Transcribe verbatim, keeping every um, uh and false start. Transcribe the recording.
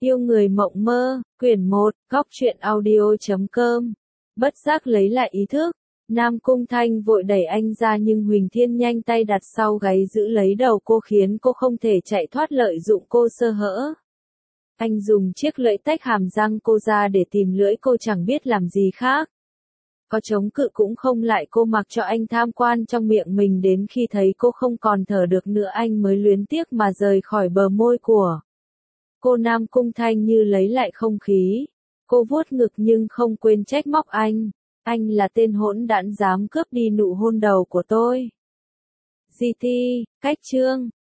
Yêu người mộng mơ, quyển một, góc truyện audio chấm com. Bất giác lấy lại ý thức, Nam Cung Thanh vội đẩy anh ra nhưng Huỳnh Thiên nhanh tay đặt sau gáy giữ lấy đầu cô khiến cô không thể chạy thoát, lợi dụng cô sơ hở. Anh dùng chiếc lưỡi tách hàm răng cô ra để tìm lưỡi cô, chẳng biết làm gì khác. Có chống cự cũng không lại, cô mặc cho anh tham quan trong miệng mình đến khi thấy cô không còn thở được nữa anh mới luyến tiếc mà rời khỏi bờ môi của cô. Nam Cung Thanh như lấy lại không khí. Cô vuốt ngực nhưng không quên trách móc anh. Anh là tên hỗn đản dám cướp đi nụ hôn đầu của tôi. giê tê, cách chương.